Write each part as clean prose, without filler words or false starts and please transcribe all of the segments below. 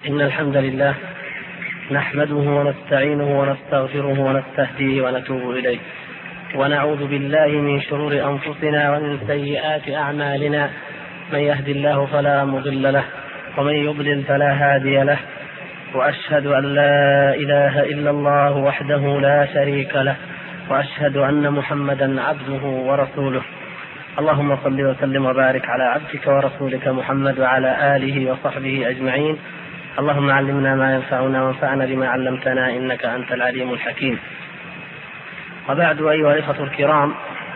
إن الحمد لله نحمده ونستعينه ونستغفره ونستهديه ونتوب إليه، ونعوذ بالله من شرور أنفسنا ومن سيئات أعمالنا. من يهد الله فلا مضل له ومن يضلل فلا هادي له، وأشهد أن لا إله إلا الله وحده لا شريك له، وأشهد أن محمدا عبده ورسوله. اللهم صل وسلم وبارك على عبدك ورسولك محمد وعلى آله وصحبه أجمعين. اللهم علمنا ما ينفعنا وانفعنا بما علمتنا إنك أنت العليم الحكيم. وبعد، أيها الإخوة الكرام،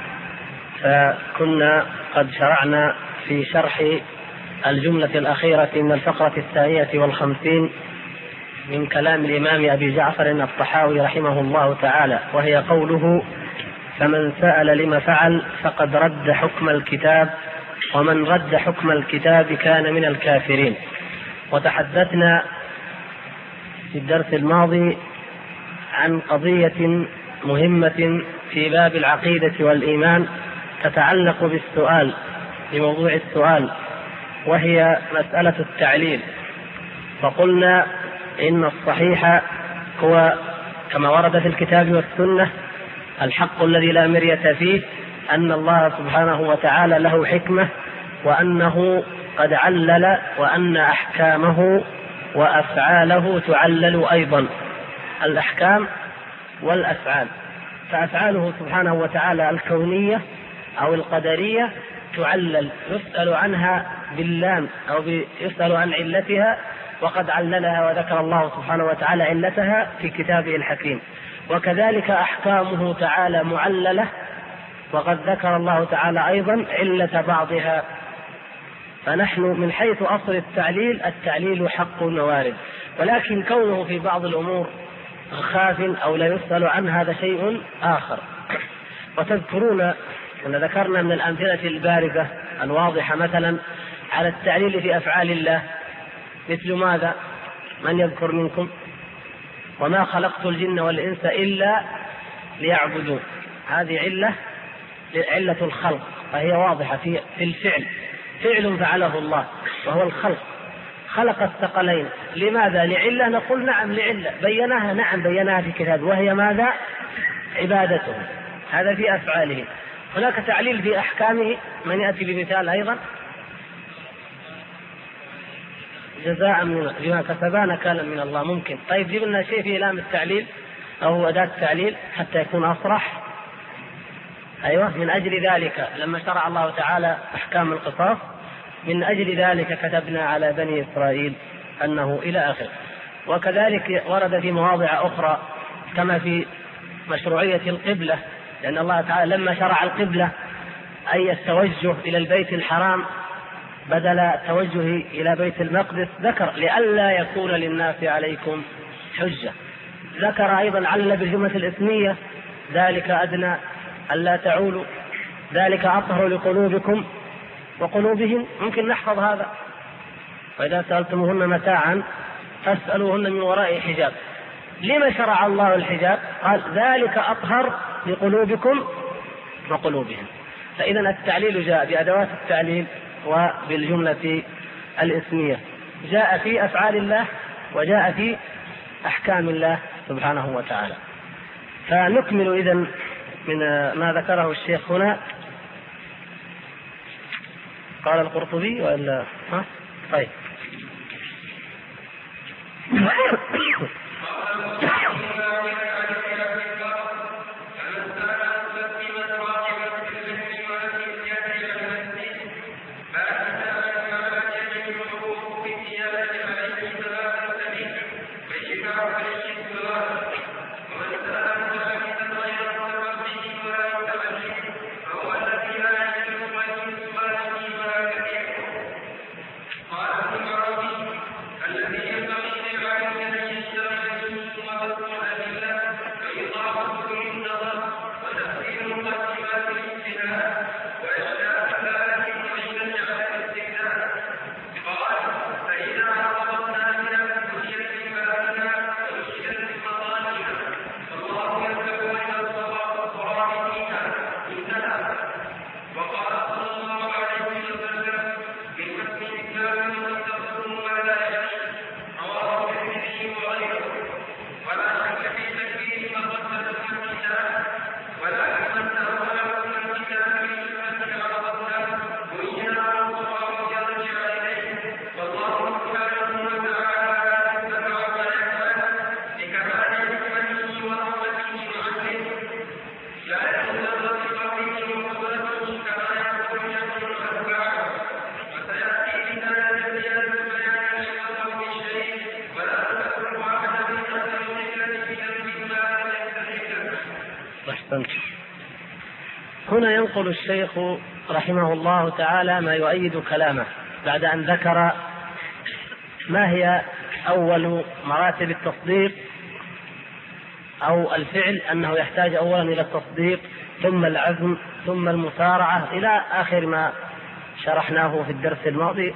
فكنا قد شرعنا في شرح الجملة الأخيرة من الفقرة 52 من كلام الإمام أبي جعفر الطحاوي رحمه الله تعالى، وهي قوله: فمن سأل لما فعل فقد رد حكم الكتاب، ومن رد حكم الكتاب كان من الكافرين. وتحدثنا في الدرس الماضي عن قضية مهمة في باب العقيدة والإيمان تتعلق بالسؤال، بموضوع السؤال، وهي مسألة التعليل. فقلنا إن الصحيح هو كما ورد في الكتاب والسنة الحق الذي لا مرية فيه، أن الله سبحانه وتعالى له حكمة، وأنه قد علل، وأن أحكامه وأفعاله تعلل أيضا، الأحكام والأفعال. فأفعاله سبحانه وتعالى الكونية أو القدرية تعلل، يسأل عنها باللام أو يسأل عن علتها، وقد عللها وذكر الله سبحانه وتعالى علتها في كتابه الحكيم. وكذلك أحكامه تعالى معللة، وقد ذكر الله تعالى أيضا علة بعضها. فنحن من حيث أصل التعليل حق وارد، ولكن كونه في بعض الأمور خاف أو لا يسأل عن هذا شيء آخر. وتذكرون أن ذكرنا من الأمثلة البارزة الواضحة مثلا على التعليل في أفعال الله، مثل ماذا؟ من يذكر منكم؟ وما خلقت الجن والإنس إلا ليعبدون. هذه علة الخلق، فهي واضحة في الفعل، فعل فعله الله وهو الخلق. خلق الثقلين، لماذا؟ لعلة. نقول نعم لعلة، بيناها، نعم بيناها في كتاب، وهي ماذا؟ عبادته. هذا في أفعاله. هناك تعليل في أحكامه. من يأتي بمثال أيضا؟ جزاء بما كسبا نكالا من الله. ممكن. طيب جيب لنا شيء في لام التعليل أو أداة التعليل حتى يكون أصرح. أيوة. من أجل ذلك لما شرع الله تعالى أحكام القصاص، من أجل ذلك كتبنا على بني إسرائيل أنه إلى آخر. وكذلك ورد في مواضع أخرى كما في مشروعية القبلة، لأن الله تعالى لما شرع القبلة أي التوجه إلى البيت الحرام بدل التوجه إلى بيت المقدس، ذكر لئلا يكون للناس عليكم حجة. ذكر أيضا علل بالجملة الإسمية: ذلك أدنى ألا تعولوا، ذلك أطهر لقلوبكم وقلوبهم. ممكن نحفظ هذا. وإذا سألتموهن متاعا فاسألوهن من وراء حجاب. لما شرع الله الحجاب؟ قال ذلك أطهر لقلوبكم وقلوبهم. فإذا التعليل جاء بأدوات التعليل وبالجملة الإسمية، جاء في أفعال الله وجاء في أحكام الله سبحانه وتعالى. فنكمل إذن من ما ذكره الشيخ هنا. قال القرطبي وإلا طيب. أحسنت. هنا ينقل الشيخ رحمه الله تعالى ما يؤيد كلامه بعد أن ذكر ما هي أول مراتب التصديق أو الفعل، أنه يحتاج أولا إلى التصديق ثم العزم ثم المسارعة إلى آخر ما شرحناه في الدرس الماضي.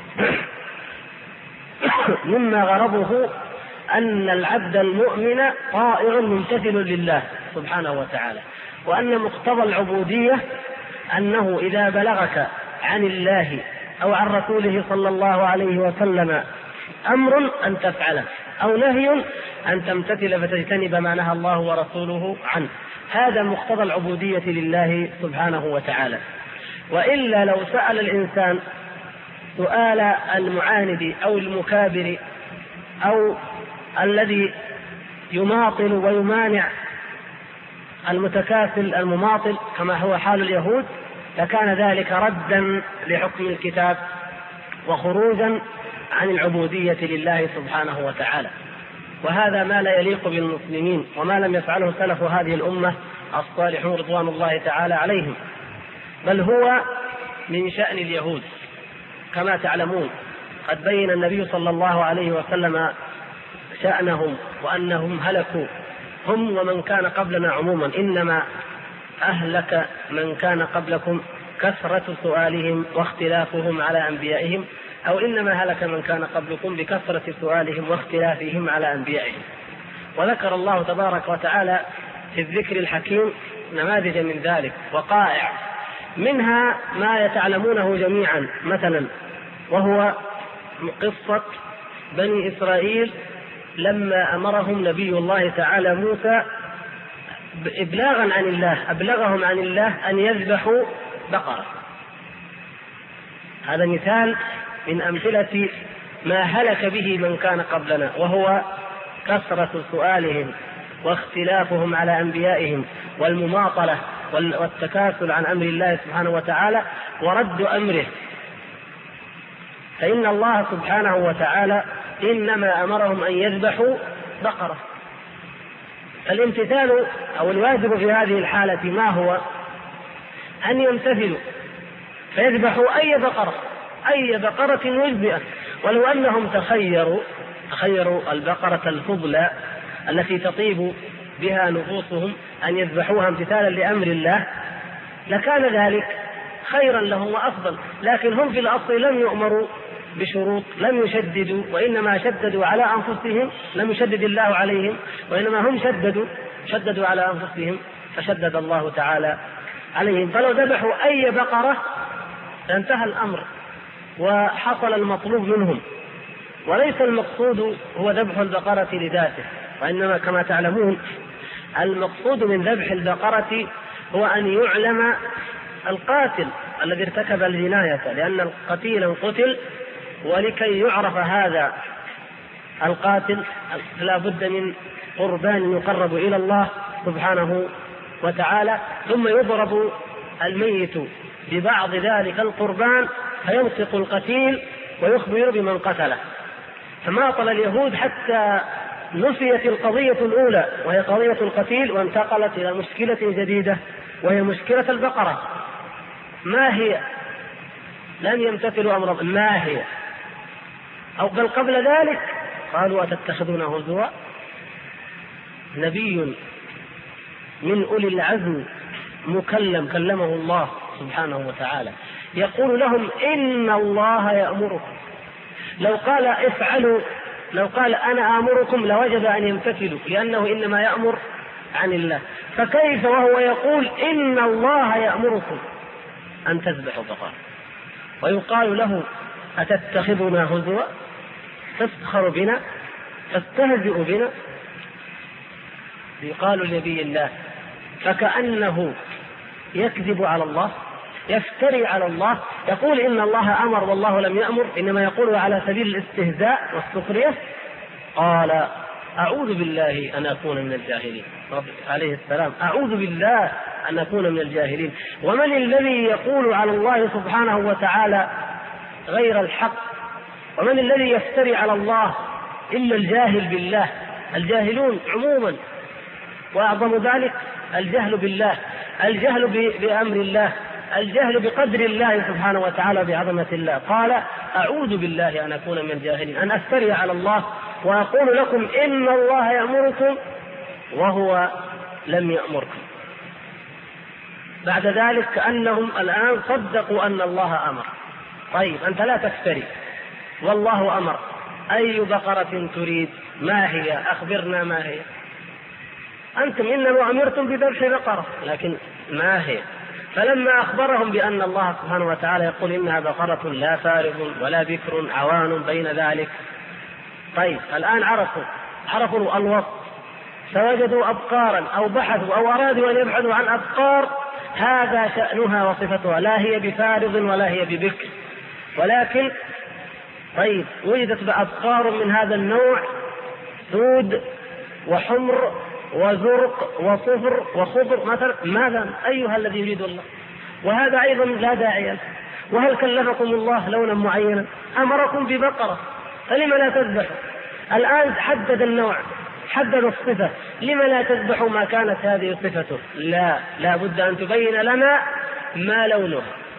مما غرضه أن العبد المؤمن طائع ممتثل لله سبحانه وتعالى، وأن مقتضى العبودية أنه إذا بلغك عن الله أو عن رسوله صلى الله عليه وسلم أمر أن تفعله أو نهي أن تمتثل فتجتنب ما نهى الله ورسوله عنه. هذا مقتضى العبودية لله سبحانه وتعالى. وإلا لو سأل الإنسان سؤال المعاند أو المكابر أو الذي يماطل ويمانع المتكاسل المماطل كما هو حال اليهود، لكان ذلك ردا لحكم الكتاب وخروجا عن العبودية لله سبحانه وتعالى. وهذا ما لا يليق بالمسلمين، وما لم يفعله سلف هذه الأمة الصالحون رضوان الله تعالى عليهم، بل هو من شأن اليهود كما تعلمون. قد بين النبي صلى الله عليه وسلم شأنهم وأنهم هلكوا هم ومن كان قبلنا عموما. إنما أهلك من كان قبلكم كثرة سؤالهم واختلافهم على أنبيائهم، أو إنما هلك من كان قبلكم بكثرة سؤالهم واختلافهم على أنبيائهم. وذكر الله تبارك وتعالى في الذكر الحكيم نماذج من ذلك وقائع، منها ما يتعلمونه جميعا مثلا، وهو قصة بني إسرائيل لما أمرهم نبي الله تعالى موسى أبلغهم عن الله أن يذبحوا بقرة. هذا مثال من أمثلة ما هلك به من كان قبلنا، وهو كثرة سؤالهم واختلافهم على أنبيائهم والمماطلة والتكاسل عن أمر الله سبحانه وتعالى ورد أمره. فإن الله سبحانه وتعالى إنما أمرهم أن يذبحوا بقرة. الامتثال أو الواجب في هذه الحالة ما هو؟ أن يمتثلوا فيذبحوا أي بقرة مجزئة، ولو أنهم تخيروا البقرة الفضلى التي تطيب بها نفوسهم أن يذبحوها امتثالا لأمر الله لكان ذلك خيرا لهم وأفضل، لكن هم في الأصل لم يؤمروا بشروط، لم يشددوا، وإنما شددوا على أنفسهم، لم يشدد الله عليهم وإنما هم شددوا على أنفسهم فشدد الله تعالى عليهم. فلو ذبحوا أي بقرة انتهى الأمر وحصل المطلوب منهم. وليس المقصود هو ذبح البقرة لذاته، وإنما كما تعلمون المقصود من ذبح البقرة هو أن يعلم القاتل الذي ارتكب الجناية، لأن القتيل قتل، ولكي يعرف هذا القاتل لا بد من قربان يقرب إلى الله سبحانه وتعالى، ثم يضرب الميت ببعض ذلك القربان فينطق القتيل ويخبر بمن قتله. فماطل اليهود حتى نسيت القضية الأولى وهي قضية القتيل، وانتقلت إلى مشكلة جديدة وهي مشكلة البقرة. ما هي؟ لم يمتثلوا أمر ما هي، أو بل قبل ذلك قالوا أتتخذونه هزوا. نبي من أولي العزم مكلم كلمه الله سبحانه وتعالى يقول لهم إن الله يأمركم. لو قال افعلوا، لو قال أنا آمركم لوجب أن يمتثلوا، لأنه إنما يأمر عن الله، فكيف وهو يقول إن الله يأمركم أن تذبحوا بقرة؟ ويقال له أتتخذنا هزوا، تسخر بنا، تستهزئ بنا. يقال لنبي الله فكأنه يكذب على الله، يفتري على الله، يقول إن الله أمر والله لم يأمر، إنما يقول على سبيل الاستهزاء والسخرية. قال أعوذ بالله أن أكون من الجاهلين، عليه السلام أعوذ بالله أن أكون من الجاهلين. ومن الذي يقول على الله سبحانه وتعالى غير الحق؟ ومن الذي يفتري على الله إلا الجاهل بالله، الجاهلون عموما. وأعظم ذلك الجهل بالله، الجهل بأمر الله، الجهل بقدر الله سبحانه وتعالى بعظمة الله. قال أعوذ بالله أن أكون من الجاهلين، أن أفتري على الله وأقول لكم إن الله يأمركم وهو لم يأمركم. بعد ذلك كأنهم الآن صدقوا أن الله أمر. طيب أنت لا تفتري والله أمر، أي بقرة تريد؟ ما هي؟ أخبرنا ما هي. أنتم إنما أمرتم بذبح بقرة، لكن ما هي؟ فلما أخبرهم بأن الله سبحانه وتعالى يقول إنها بقرة لا فارض ولا بكر عوان بين ذلك، طيب الآن عرفوا الوصف، فوجدوا أبقارا أو بحثوا أو أرادوا أن يبحثوا عن أبقار هذا شأنها وصفتها، لا هي بفارض ولا هي ببكر، ولكن طيب وجدت بأبقار من هذا النوع سود وحمر وزرق وصفر وخضر مثلا، ماذا أيها الذي يريد الله؟ وهذا أيضا لا داعي له. وهل كلفكم الله لونا معينا؟ أمركم ببقرة، فلما لا تذبحوا؟ الآن حدد النوع، حدد الصفة، لما لا تذبحوا ما كانت هذه صفته؟ لا بد أن تبين لنا ما لونها.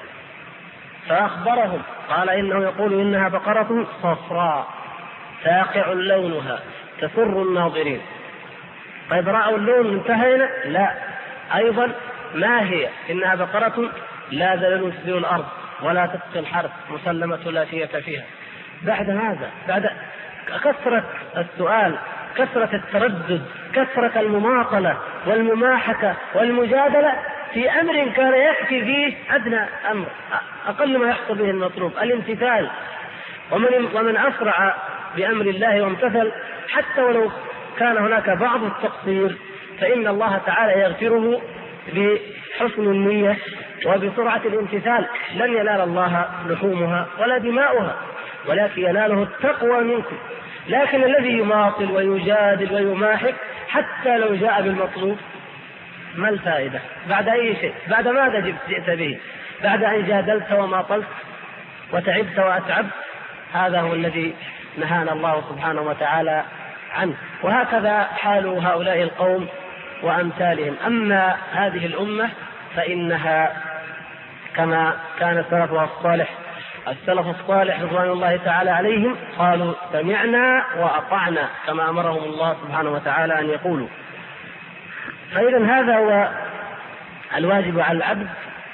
فأخبرهم قال إنه يقول إنها بقرة صفراء فاقع لونها تسر الناظرين. طيب رأوا اللون انتهينا؟ لا، أيضا ما هي؟ إنها بقرة لا ذلول تثير الأرض ولا تسقي الحرث مسلمة لا شية فيها. بعد هذا، بعد كثرة السؤال، كثرة التردد، كثرة المماطلة والمماحكة والمجادلة في أمر كان يكفي فيه أدنى أمر، أقل ما يحصل به المطلوب الامتثال. ومن أسرع بأمر الله وامتثل حتى ولو كان هناك بعض التقصير فإن الله تعالى يغفره بحسن النية وبسرعة الامتثال. لن ينال الله لحومها ولا دماؤها، ولكن يناله التقوى منكم. لكن الذي يماطل ويجادل ويماحك حتى لو جاء بالمطلوب ما الفائدة؟ بعد أي شيء؟ بعد ماذا جئت به؟ بعد أن جادلت وماطلت وتعبت وأتعبت. هذا هو الذي نهانا الله سبحانه وتعالى عنه. وهكذا حال هؤلاء القوم وأمثالهم. أما هذه الأمة فإنها كما كان السلف الصالح رضوان الله تعالى عليهم قالوا سمعنا وأطعنا كما أمرهم الله سبحانه وتعالى أن يقولوا. فإذا هذا هو الواجب على العبد.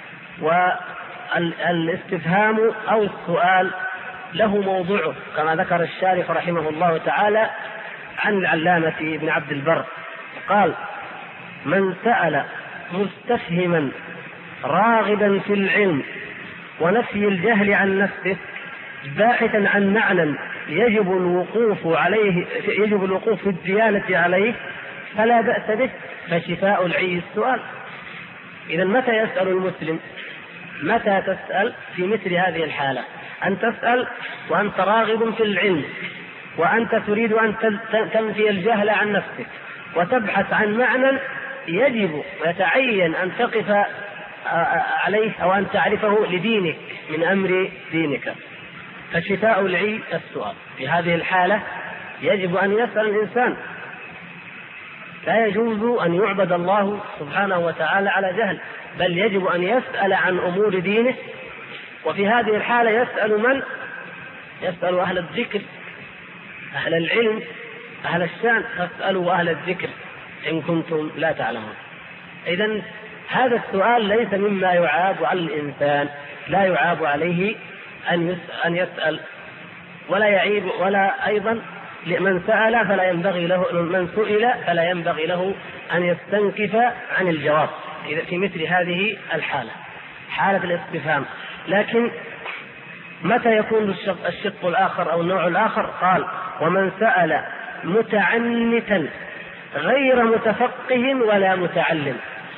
والاستفهام أو السؤال له موضوعه كما ذكر الشارح رحمه الله تعالى عن العلامة ابن عبد البر قال: من سأل مستفهما راغبا في العلم ونفي الجهل عن نفسه باحثا عن معنى يجب الوقوف في الديانة عليه فلا بأس به، فشفاء العي السؤال. إذا متى يسأل المسلم؟ متى تسأل؟ في مثل هذه الحالة، أن تسأل وأنت راغب في العلم وأنت تريد أن تنفي الجهل عن نفسك وتبحث عن معنى يجب ويتعين أن تقف عليه أو أن تعرفه لدينك من أمر دينك، فشفاء العي السؤال. في هذه الحالة يجب أن يسأل الإنسان، لا يجوز أن يعبد الله سبحانه وتعالى على جهل، بل يجب أن يسأل عن أمور دينه. وفي هذه الحالة يسأل من؟ يسأل أهل الذكر، أهل العلم، أهل الشان، فاسألوا أهل الذكر إن كنتم لا تعلمون. إذن هذا السؤال ليس مما يعاب على الإنسان، لا يعاب عليه أن يسأل، ولا يعيب، ولا أيضا من سأل فلا ينبغي له، من سئل فلا ينبغي له أن يستنكف عن الجواب إذا في مثل هذه الحالة، حالة الاستفهام. لكن متى يكون الشق الآخر أو النوع الآخر؟ قال: ومن سأل متعنتا غير متفقه ولا متعلم.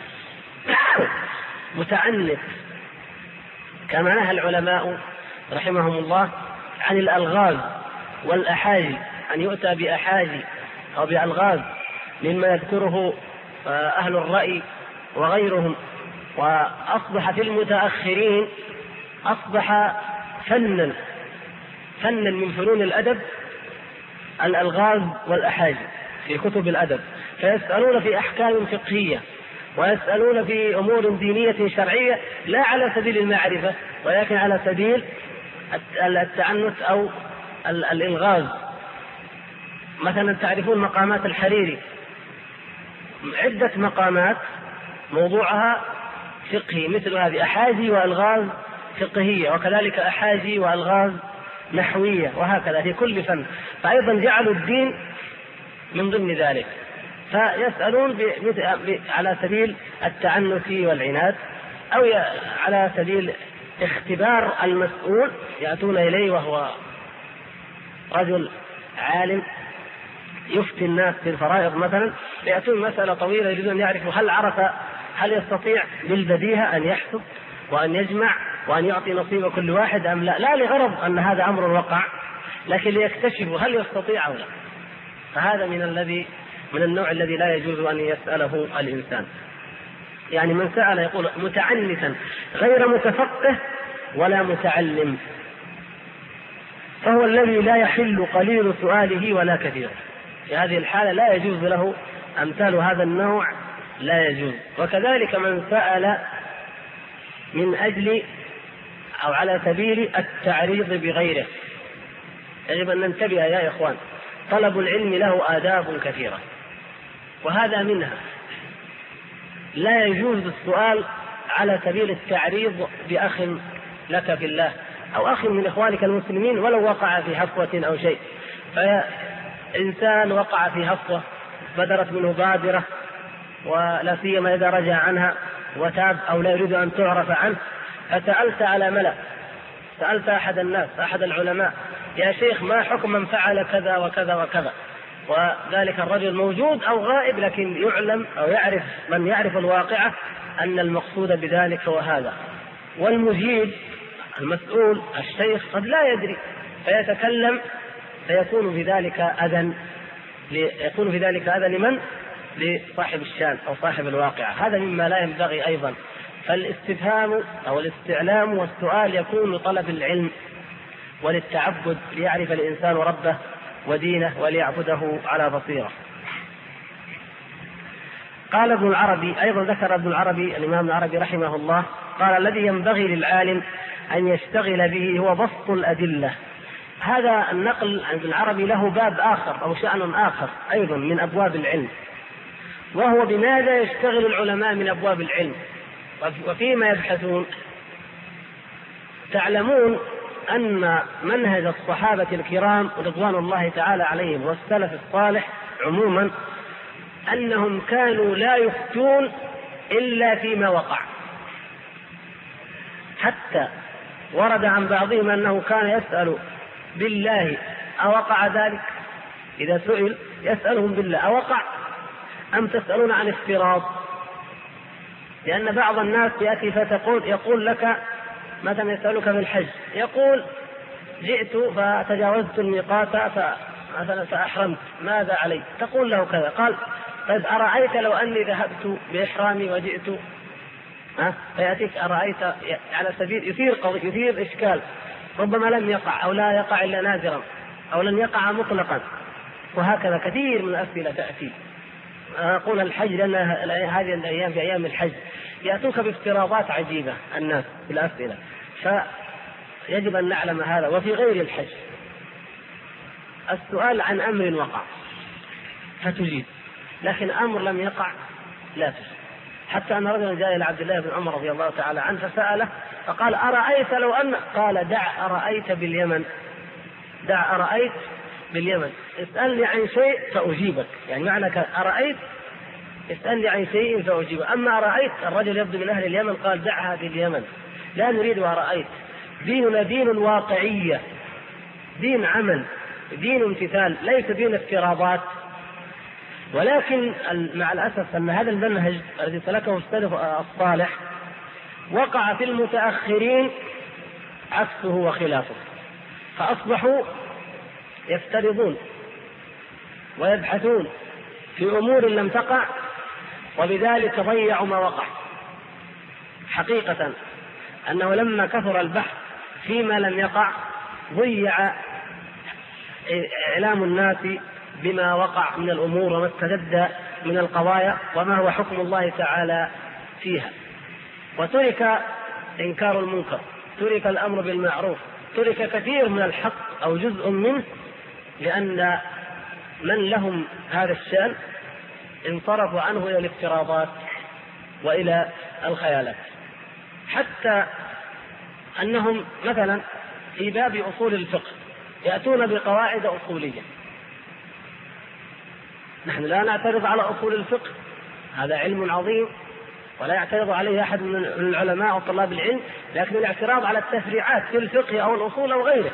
متعنت كما نهى العلماء رحمهم الله عن الألغاز والأحاجي، أن يؤتى بأحاجي أو بألغاز مما يذكره أهل الرأي وغيرهم. وأصبح في المتأخرين أصبح فنا من فنون الأدب الألغاز والأحاجي في كتب الأدب، فيسألون في أحكام فقهية ويسألون في أمور دينية شرعية لا على سبيل المعرفة ولكن على سبيل التعنت أو الإلغاز. مثلا تعرفون مقامات الحريري، عدة مقامات موضوعها فقهي مثل هذه، أحاجي وألغاز فقهية، وكذلك أحاجي وألغاز نحوية، وهكذا في كل فن. فأيضا جعلوا الدين من ضمن ذلك، فيسألون على سبيل التعنت والعناد، أو على سبيل اختبار المسؤول. يأتون إليه وهو رجل عالم يفتي الناس في الفرائض مثلا، يأتون مسألة طويلة يريدون أن يعرفوا هل يستطيع بالبديهة أن يحسب وأن يجمع وأن يعطي نصيب كل واحد أم لا، لا لغرض أن هذا أمر وقع، لكن ليكتشفوا هل يستطيع أو لا. فهذا من النوع الذي لا يجوز أن يسأله الإنسان. يعني من سأل يقول متعنتا غير متفقه ولا متعلم، فهو الذي لا يحل قليل سؤاله ولا كثير. في هذه الحالة لا يجوز له، أمثال هذا النوع لا يجوز. وكذلك من سأل من أجل أو على سبيل التعريض بغيره، يجب أن ننتبه يا إخوان، طلب العلم له آداب كثيرة، وهذا منها لا يجوز السؤال على سبيل التعريض بأخ لك في الله أو أخ من إخوانك المسلمين ولو وقع في هفوة أو شيء. فإنسان وقع في هفوة بدرت منه بادرة، ولا سيما إذا رجع عنها وتاب أو لا يريد أن تعرف عنه، فسألت على ملأ، سألت أحد الناس أحد العلماء يا شيخ ما حكم من فعل كذا وكذا وكذا، وذلك الرجل موجود أو غائب، لكن يعلم أو يعرف من يعرف الواقعة أن المقصود بذلك هو هذا، والمجيب المسؤول الشيخ قد لا يدري فيتكلم، فيكون في ذلك أذى لمن؟ لصاحب الشان أو صاحب الواقعة. هذا مما لا ينبغي أيضا. فالاستفهام أو الاستعلام والسؤال يكون لطلب العلم وللتعبد، ليعرف الإنسان ربه ودينه وليعبده على بصيرة. قال ابن العربي أيضا، ذكر ابن العربي الإمام العربي رحمه الله، قال الذي ينبغي للعالم أن يشتغل به هو بسط الأدلة. هذا النقل عن ابن العربي له باب آخر أو شأن آخر أيضا من أبواب العلم، وهو بماذا يشتغل العلماء من أبواب العلم وفيما يبحثون. تعلمون أن منهج الصحابة الكرام رضوان الله تعالى عليهم والسلف الصالح عموما أنهم كانوا لا يفتون إلا فيما وقع، حتى ورد عن بعضهم أنه كان يسأل بالله أوقع ذلك، إذا سئل يسألهم بالله أوقع أم تسألون عن افتراض؟ لأن بعض الناس يأتي يقول لك مثلا يسألك في الحج، يقول جئت فتجاوزت الميقات مثلا فأحرمت ماذا علي؟ تقول له كذا، قال طيب أرأيت لو أني ذهبت بإحرامي وجئت؟ فيأتيك أرأيت على سبيل يثير إشكال، ربما لم يقع أو لا يقع إلا نادرا أو لن يقع مطلقا، وهكذا كثير من الأسئلة تأتي. أقول الحج لأن هذه الأيام في أيام الحج يأتوك بافتراضات عجيبة الناس في الأسئلة، فيجب أن نعلم هذا. وفي غير الحج السؤال عن أمر وقع فتجيب، لكن أمر لم يقع لا تجيب. حتى أن رجلا جاء إلى عبد الله بن عمر رضي الله تعالى عنه فسأله فقال أرأيت لو أن، قال دع أرأيت باليمن، دع أرأيت باليمن، اسألني عن شيء فأجيبك. يعني معنى أرأيت اسألني عن شيء فأجيبك، أما أرأيت الرجل يبدو من أهل اليمن قال دعها باليمن، لا نريد أرأيت. ديننا دين واقعية، دين عمل، دين امتثال، ليس دين افتراضات. ولكن مع الأسف أن هذا المنهج الذي سلكه السلف الصالح وقع في المتأخرين عكسه وخلافه، فأصبحوا يفترضون ويبحثون في أمور لم تقع، وبذلك ضيعوا ما وقع. حقيقة أنه لما كثر البحث فيما لم يقع ضيع إعلام الناس بما وقع من الأمور وما استجد من القضايا وما هو حكم الله تعالى فيها، وترك إنكار المنكر، ترك الأمر بالمعروف، ترك كثير من الحق أو جزء منه، لأن من لهم هذا الشأن انصرفوا عنه إلى الافتراضات وإلى الخيالات، حتى أنهم مثلا في باب أصول الفقه يأتون بقواعد أصولية. نحن لا نعترض على أصول الفقه، هذا علم عظيم ولا يعترض عليه أحد من العلماء وطلاب العلم، لكن الاعتراض على التفريعات في الفقه أو الأصول أو غيره.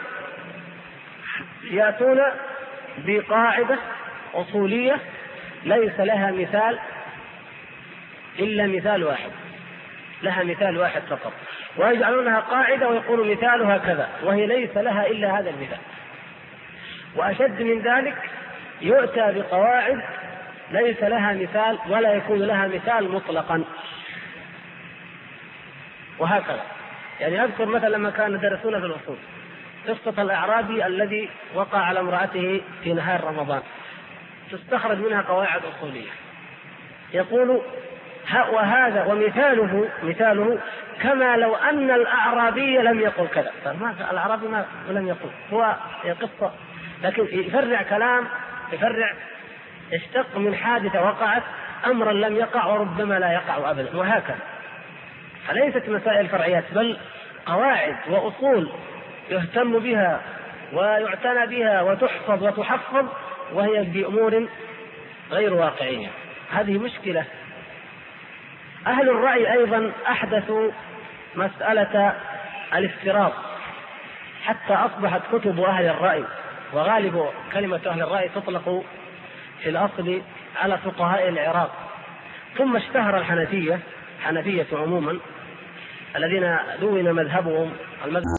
يأتون بقاعدة أصولية ليس لها مثال إلا مثال واحد، لها مثال واحد فقط، ويجعلونها قاعدة ويقولوا مثالها كذا، وهي ليس لها إلا هذا المثال. وأشد من ذلك يؤتى بقواعد ليس لها مثال ولا يكون لها مثال مطلقا، وهكذا. يعني أذكر مثلا لما كانوا يدرسون في الأصول قصة الأعرابي الذي وقع على امرأته في نهار رمضان، تستخرج منها قواعد أصولية، يقول وهذا مثاله كما لو أن الأعرابي لم يقل كذا. الأعرابي ما لم يقل، هو قصة، لكن يفرع كلام، يفرع يشتق من حادثة وقعت أمرا لم يقع وربما لا يقع أبدا، وهكذا. فليست مسائل فرعيات، بل قواعد وأصول يهتم بها ويعتنى بها وتحفظ وتحفظ، وهي بأمور غير واقعية. هذه مشكلة. أهل الرأي أيضا أحدثوا مسألة الافتراض، حتى أصبحت كتب أهل الرأي، وغالب كلمة أهل الرأي تطلق في الأصل على فقهاء العراق، ثم اشتهر الحنفية عموما الذين دون مذهبهم المذهب